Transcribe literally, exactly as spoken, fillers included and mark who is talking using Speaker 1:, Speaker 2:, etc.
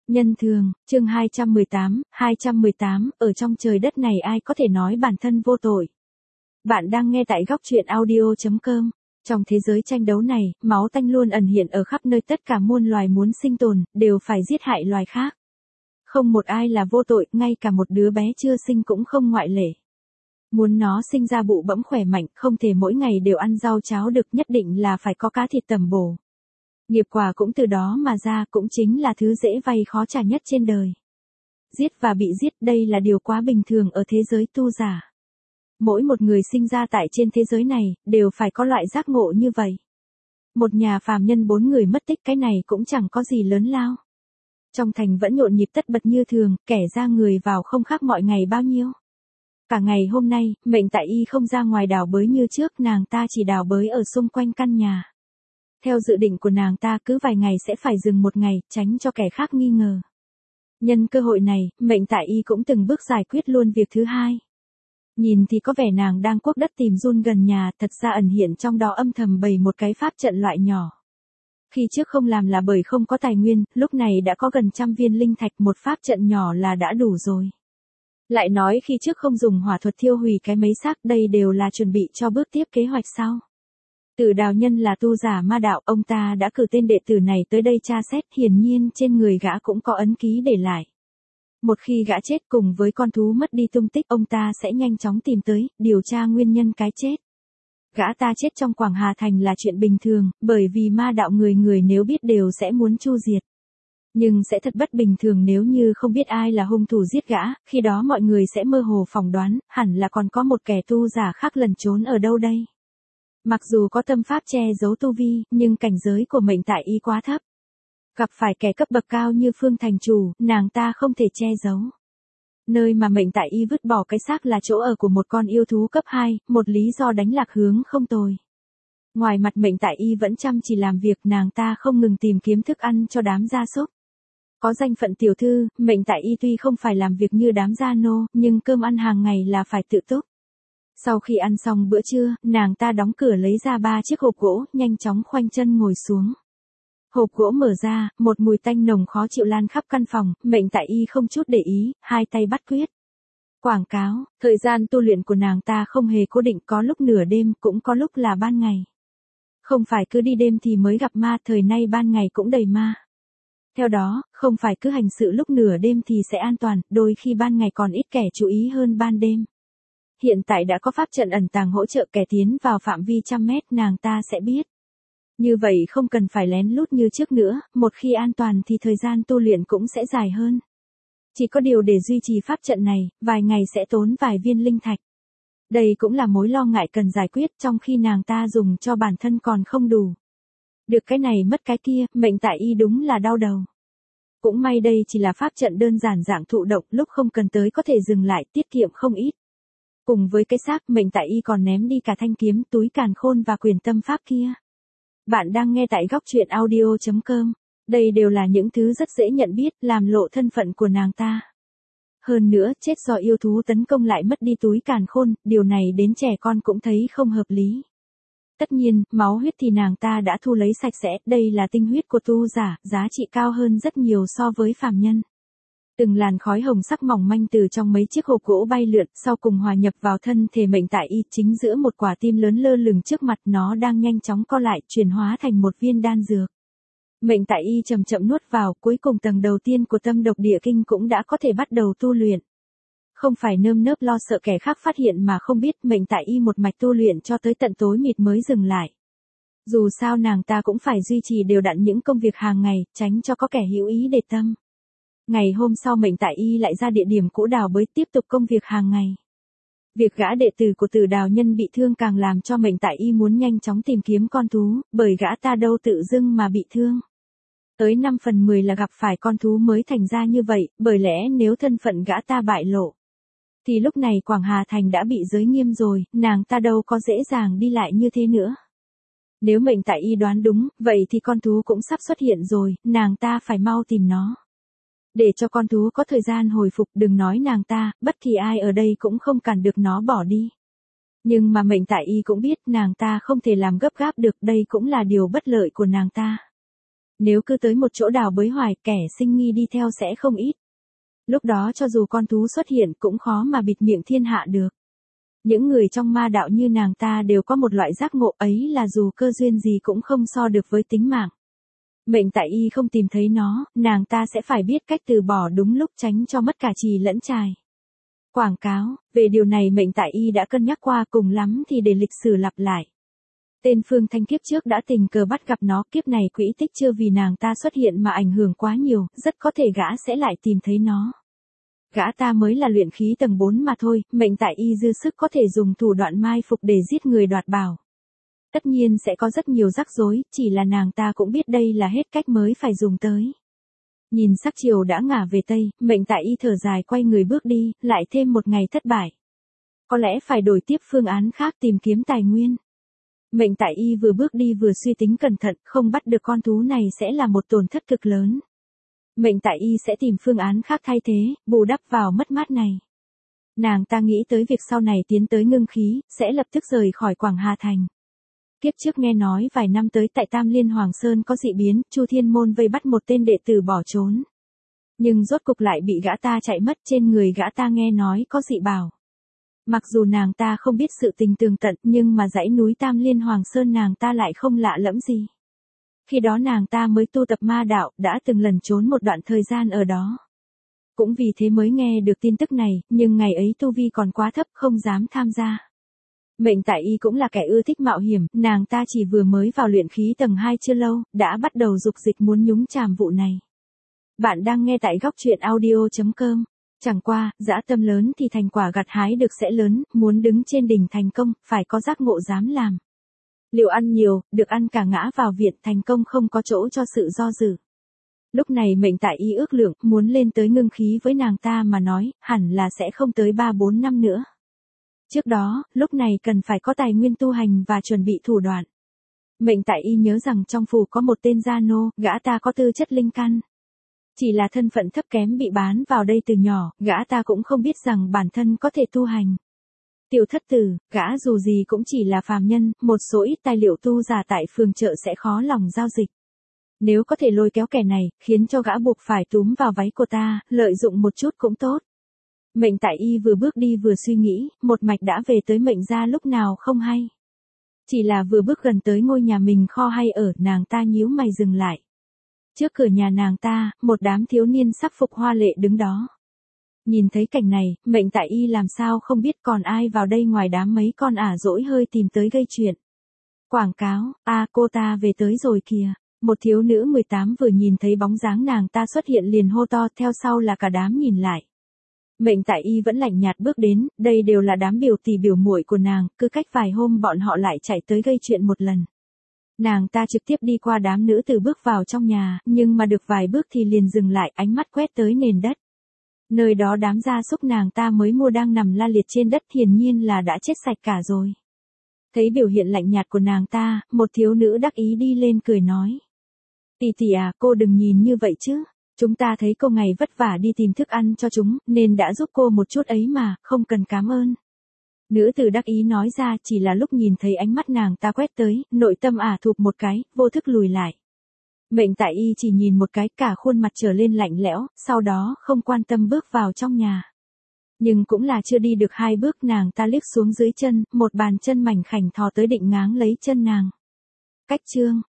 Speaker 1: Nhân thường, chương hai trăm mười tám, hai trăm mười tám, ở trong trời đất này ai có thể nói bản thân vô tội. Bạn đang nghe tại góc truyện audio chấm com. Trong thế giới tranh đấu này, máu tanh luôn ẩn hiện ở khắp nơi, tất cả muôn loài muốn sinh tồn, đều phải giết hại loài khác. Không một ai là vô tội, ngay cả một đứa bé chưa sinh cũng không ngoại lệ. Muốn nó sinh ra bụ bẫm khỏe mạnh, không thể mỗi ngày đều ăn rau cháo được, nhất định là phải có cá thịt tẩm bổ. Nghiệp quả cũng từ đó mà ra, cũng chính là thứ dễ vay khó trả nhất trên đời. Giết và bị giết, đây là điều quá bình thường ở thế giới tu giả. Mỗi một người sinh ra tại trên thế giới này, đều phải có loại giác ngộ như vậy. Một nhà phàm nhân bốn người mất tích, cái này cũng chẳng có gì lớn lao. Trong thành vẫn nhộn nhịp tất bật như thường, kẻ ra người vào không khác mọi ngày bao nhiêu. Cả ngày hôm nay, Mệnh Tại Y không ra ngoài đào bới như trước, nàng ta chỉ đào bới ở xung quanh căn nhà. Theo dự định của nàng ta, cứ vài ngày sẽ phải dừng một ngày, tránh cho kẻ khác nghi ngờ. Nhân cơ hội này, Mệnh Tại Y cũng từng bước giải quyết luôn việc thứ hai. Nhìn thì có vẻ nàng đang cuốc đất tìm giun gần nhà, thật ra ẩn hiện trong đó âm thầm bày một cái pháp trận loại nhỏ. Khi trước không làm là bởi không có tài nguyên, lúc này đã có gần trăm viên linh thạch, một pháp trận nhỏ là đã đủ rồi. Lại nói khi trước không dùng hỏa thuật thiêu hủy cái mấy xác, đây đều là chuẩn bị cho bước tiếp kế hoạch sau. Tử Đào Nhân là tu giả ma đạo, ông ta đã cử tên đệ tử này tới đây tra xét, hiển nhiên trên người gã cũng có ấn ký để lại. Một khi gã chết cùng với con thú mất đi tung tích, ông ta sẽ nhanh chóng tìm tới, điều tra nguyên nhân cái chết. Gã ta chết trong Quảng Hà Thành là chuyện bình thường, bởi vì ma đạo người người nếu biết đều sẽ muốn chu diệt. Nhưng sẽ thật bất bình thường nếu như không biết ai là hung thủ giết gã, khi đó mọi người sẽ mơ hồ phỏng đoán, hẳn là còn có một kẻ tu giả khác lẩn trốn ở đâu đây. Mặc dù có tâm pháp che giấu tu vi, nhưng cảnh giới của Mệnh Tại Y quá thấp. Gặp phải kẻ cấp bậc cao như Phương Thành Chủ, nàng ta không thể che giấu. Nơi mà Mệnh Tại Y vứt bỏ cái xác là chỗ ở của một con yêu thú cấp hai, một lý do đánh lạc hướng không tồi. Ngoài mặt Mệnh Tại Y vẫn chăm chỉ làm việc, nàng ta không ngừng tìm kiếm thức ăn cho đám gia súc. Có danh phận tiểu thư, Mệnh Tại Y tuy không phải làm việc như đám gia nô, nhưng cơm ăn hàng ngày là phải tự túc. Sau khi ăn xong bữa trưa, nàng ta đóng cửa lấy ra ba chiếc hộp gỗ, nhanh chóng khoanh chân ngồi xuống. Hộp gỗ mở ra, một mùi tanh nồng khó chịu lan khắp căn phòng, Mệnh Tại Y không chút để ý, hai tay bắt quyết. Quảng cáo, thời gian tu luyện của nàng ta không hề cố định, có lúc nửa đêm, cũng có lúc là ban ngày. Không phải cứ đi đêm thì mới gặp ma, thời nay ban ngày cũng đầy ma. Theo đó, không phải cứ hành sự lúc nửa đêm thì sẽ an toàn, đôi khi ban ngày còn ít kẻ chú ý hơn ban đêm. Hiện tại đã có pháp trận ẩn tàng hỗ trợ kẻ tiến vào phạm vi trăm mét, nàng ta sẽ biết. Như vậy không cần phải lén lút như trước nữa, một khi an toàn thì thời gian tu luyện cũng sẽ dài hơn. Chỉ có điều để duy trì pháp trận này, vài ngày sẽ tốn vài viên linh thạch. Đây cũng là mối lo ngại cần giải quyết, trong khi nàng ta dùng cho bản thân còn không đủ. Được cái này mất cái kia, Mệnh Tại Y đúng là đau đầu. Cũng may đây chỉ là pháp trận đơn giản dạng thụ động, lúc không cần tới có thể dừng lại, tiết kiệm không ít. Cùng với cái xác, Mệnh Tại Y còn ném đi cả thanh kiếm, túi càn khôn và quyền tâm pháp kia. Bạn đang nghe tại góc truyện audio chấm com. Đây đều là những thứ rất dễ nhận biết, làm lộ thân phận của nàng ta. Hơn nữa, chết do yêu thú tấn công lại mất đi túi càn khôn, điều này đến trẻ con cũng thấy không hợp lý. Tất nhiên, máu huyết thì nàng ta đã thu lấy sạch sẽ, đây là tinh huyết của tu giả, giá trị cao hơn rất nhiều so với phàm nhân. Từng làn khói hồng sắc mỏng manh từ trong mấy chiếc hộp gỗ bay lượn, sau cùng hòa nhập vào thân thể Mệnh Tại Y, chính giữa một quả tim lớn lơ lửng trước mặt, nó đang nhanh chóng co lại, chuyển hóa thành một viên đan dược. Mệnh Tại Y chậm chậm nuốt vào, cuối cùng tầng đầu tiên của tâm độc địa kinh cũng đã có thể bắt đầu tu luyện. Không phải nơm nớp lo sợ kẻ khác phát hiện mà không biết, Mệnh Tại Y một mạch tu luyện cho tới tận tối mịt mới dừng lại. Dù sao nàng ta cũng phải duy trì đều đặn những công việc hàng ngày, tránh cho có kẻ hữu ý để tâm. Ngày hôm sau Mệnh Tại Y lại ra địa điểm cũ đào bới tiếp tục công việc hàng ngày. Việc gã đệ tử của Tử Đào Nhân bị thương càng làm cho Mệnh Tại Y muốn nhanh chóng tìm kiếm con thú, bởi gã ta đâu tự dưng mà bị thương. Tới năm phần mười là gặp phải con thú mới thành ra như vậy, bởi lẽ nếu thân phận gã ta bại lộ, thì lúc này Quảng Hà Thành đã bị giới nghiêm rồi, nàng ta đâu có dễ dàng đi lại như thế nữa. Nếu Mệnh Tại Y đoán đúng, vậy thì con thú cũng sắp xuất hiện rồi, nàng ta phải mau tìm nó. Để cho con thú có thời gian hồi phục, đừng nói nàng ta, bất kỳ ai ở đây cũng không cản được nó bỏ đi. Nhưng mà Mệnh Tại Y cũng biết nàng ta không thể làm gấp gáp được, đây cũng là điều bất lợi của nàng ta. Nếu cứ tới một chỗ đào bới hoài, kẻ sinh nghi đi theo sẽ không ít. Lúc đó cho dù con thú xuất hiện cũng khó mà bịt miệng thiên hạ được. Những người trong ma đạo như nàng ta đều có một loại giác ngộ ấy là dù cơ duyên gì cũng không so được với tính mạng. Mệnh tại y không tìm thấy nó, nàng ta sẽ phải biết cách từ bỏ đúng lúc tránh cho mất cả trì lẫn trài. Quảng cáo, về điều này mệnh tại y đã cân nhắc qua, cùng lắm thì để lịch sử lặp lại. Tên Phương Thanh kiếp trước đã tình cờ bắt gặp nó, kiếp này quỹ tích chưa vì nàng ta xuất hiện mà ảnh hưởng quá nhiều, rất có thể gã sẽ lại tìm thấy nó. Gã ta mới là luyện khí tầng bốn mà thôi, mệnh tại y dư sức có thể dùng thủ đoạn mai phục để giết người đoạt bảo. Tất nhiên sẽ có rất nhiều rắc rối, chỉ là nàng ta cũng biết đây là hết cách mới phải dùng tới. Nhìn sắc chiều đã ngả về Tây, mệnh tại y thở dài quay người bước đi, lại thêm một ngày thất bại. Có lẽ phải đổi tiếp phương án khác tìm kiếm tài nguyên. Mệnh tại y vừa bước đi vừa suy tính cẩn thận, không bắt được con thú này sẽ là một tổn thất cực lớn. Mệnh tại y sẽ tìm phương án khác thay thế, bù đắp vào mất mát này. Nàng ta nghĩ tới việc sau này tiến tới ngưng khí, sẽ lập tức rời khỏi Quảng Hà Thành. Kiếp trước nghe nói vài năm tới tại Tam Liên Hoàng Sơn có dị biến, Chu Thiên Môn vây bắt một tên đệ tử bỏ trốn. Nhưng rốt cục lại bị gã ta chạy mất, trên người gã ta nghe nói có dị bảo. Mặc dù nàng ta không biết sự tình tường tận, nhưng mà dãy núi Tam Liên Hoàng Sơn nàng ta lại không lạ lẫm gì. Khi đó nàng ta mới tu tập ma đạo, đã từng lẩn trốn một đoạn thời gian ở đó. Cũng vì thế mới nghe được tin tức này, nhưng ngày ấy tu vi còn quá thấp không dám tham gia. Mệnh tại y cũng là kẻ ưa thích mạo hiểm, nàng ta chỉ vừa mới vào luyện khí tầng hai chưa lâu, đã bắt đầu dục dịch muốn nhúng chàm vụ này. Bạn đang nghe tại góc truyện audio chấm com. Chẳng qua, dã tâm lớn thì thành quả gặt hái được sẽ lớn, muốn đứng trên đỉnh thành công, phải có giác ngộ dám làm. Liệu ăn nhiều, được ăn cả ngã vào viện, thành công không có chỗ cho sự do dự. Lúc này mệnh tại y ước lượng, muốn lên tới ngưng khí với nàng ta mà nói, hẳn là sẽ không tới ba bốn năm nữa. Trước đó, lúc này cần phải có tài nguyên tu hành và chuẩn bị thủ đoạn. Mệnh tại y nhớ rằng trong phủ có một tên gia nô, gã ta có tư chất linh căn. Chỉ là thân phận thấp kém bị bán vào đây từ nhỏ, gã ta cũng không biết rằng bản thân có thể tu hành. Tiểu thất tử, gã dù gì cũng chỉ là phàm nhân, một số ít tài liệu tu giả tại phường chợ sẽ khó lòng giao dịch. Nếu có thể lôi kéo kẻ này, khiến cho gã buộc phải túm vào váy cô ta, lợi dụng một chút cũng tốt. Mệnh tại y vừa bước đi vừa suy nghĩ, một mạch đã về tới mệnh gia lúc nào không hay. Chỉ là vừa bước gần tới ngôi nhà mình kho hay ở, nàng ta nhíu mày dừng lại. Trước cửa nhà nàng ta, một đám thiếu niên sắc phục hoa lệ đứng đó. Nhìn thấy cảnh này, mệnh tại y làm sao không biết còn ai vào đây ngoài đám mấy con ả dỗi hơi tìm tới gây chuyện. Quảng cáo, a cô ta về tới rồi kìa. Một thiếu nữ mười tám vừa nhìn thấy bóng dáng nàng ta xuất hiện liền hô to, theo sau là cả đám nhìn lại. Mệnh tại y vẫn lạnh nhạt bước đến, đây đều là đám biểu tỷ biểu muội của nàng, cứ cách vài hôm bọn họ lại chạy tới gây chuyện một lần. Nàng ta trực tiếp đi qua đám nữ tử bước vào trong nhà, nhưng mà được vài bước thì liền dừng lại, ánh mắt quét tới nền đất. Nơi đó đám gia súc nàng ta mới mua đang nằm la liệt trên đất, hiển nhiên là đã chết sạch cả rồi. Thấy biểu hiện lạnh nhạt của nàng ta, một thiếu nữ đắc ý đi lên cười nói. Tỷ tỷ à, cô đừng nhìn như vậy chứ. Chúng ta thấy cô ngày vất vả đi tìm thức ăn cho chúng, nên đã giúp cô một chút ấy mà, không cần cảm ơn. Nữ tử đắc ý nói ra, chỉ là lúc nhìn thấy ánh mắt nàng ta quét tới, nội tâm ả thụp một cái, vô thức lùi lại. Mệnh tại y chỉ nhìn một cái, cả khuôn mặt trở lên lạnh lẽo, sau đó không quan tâm bước vào trong nhà. Nhưng cũng là chưa đi được hai bước, nàng ta liếc xuống dưới chân, một bàn chân mảnh khảnh thò tới định ngáng lấy chân nàng. Cách chương,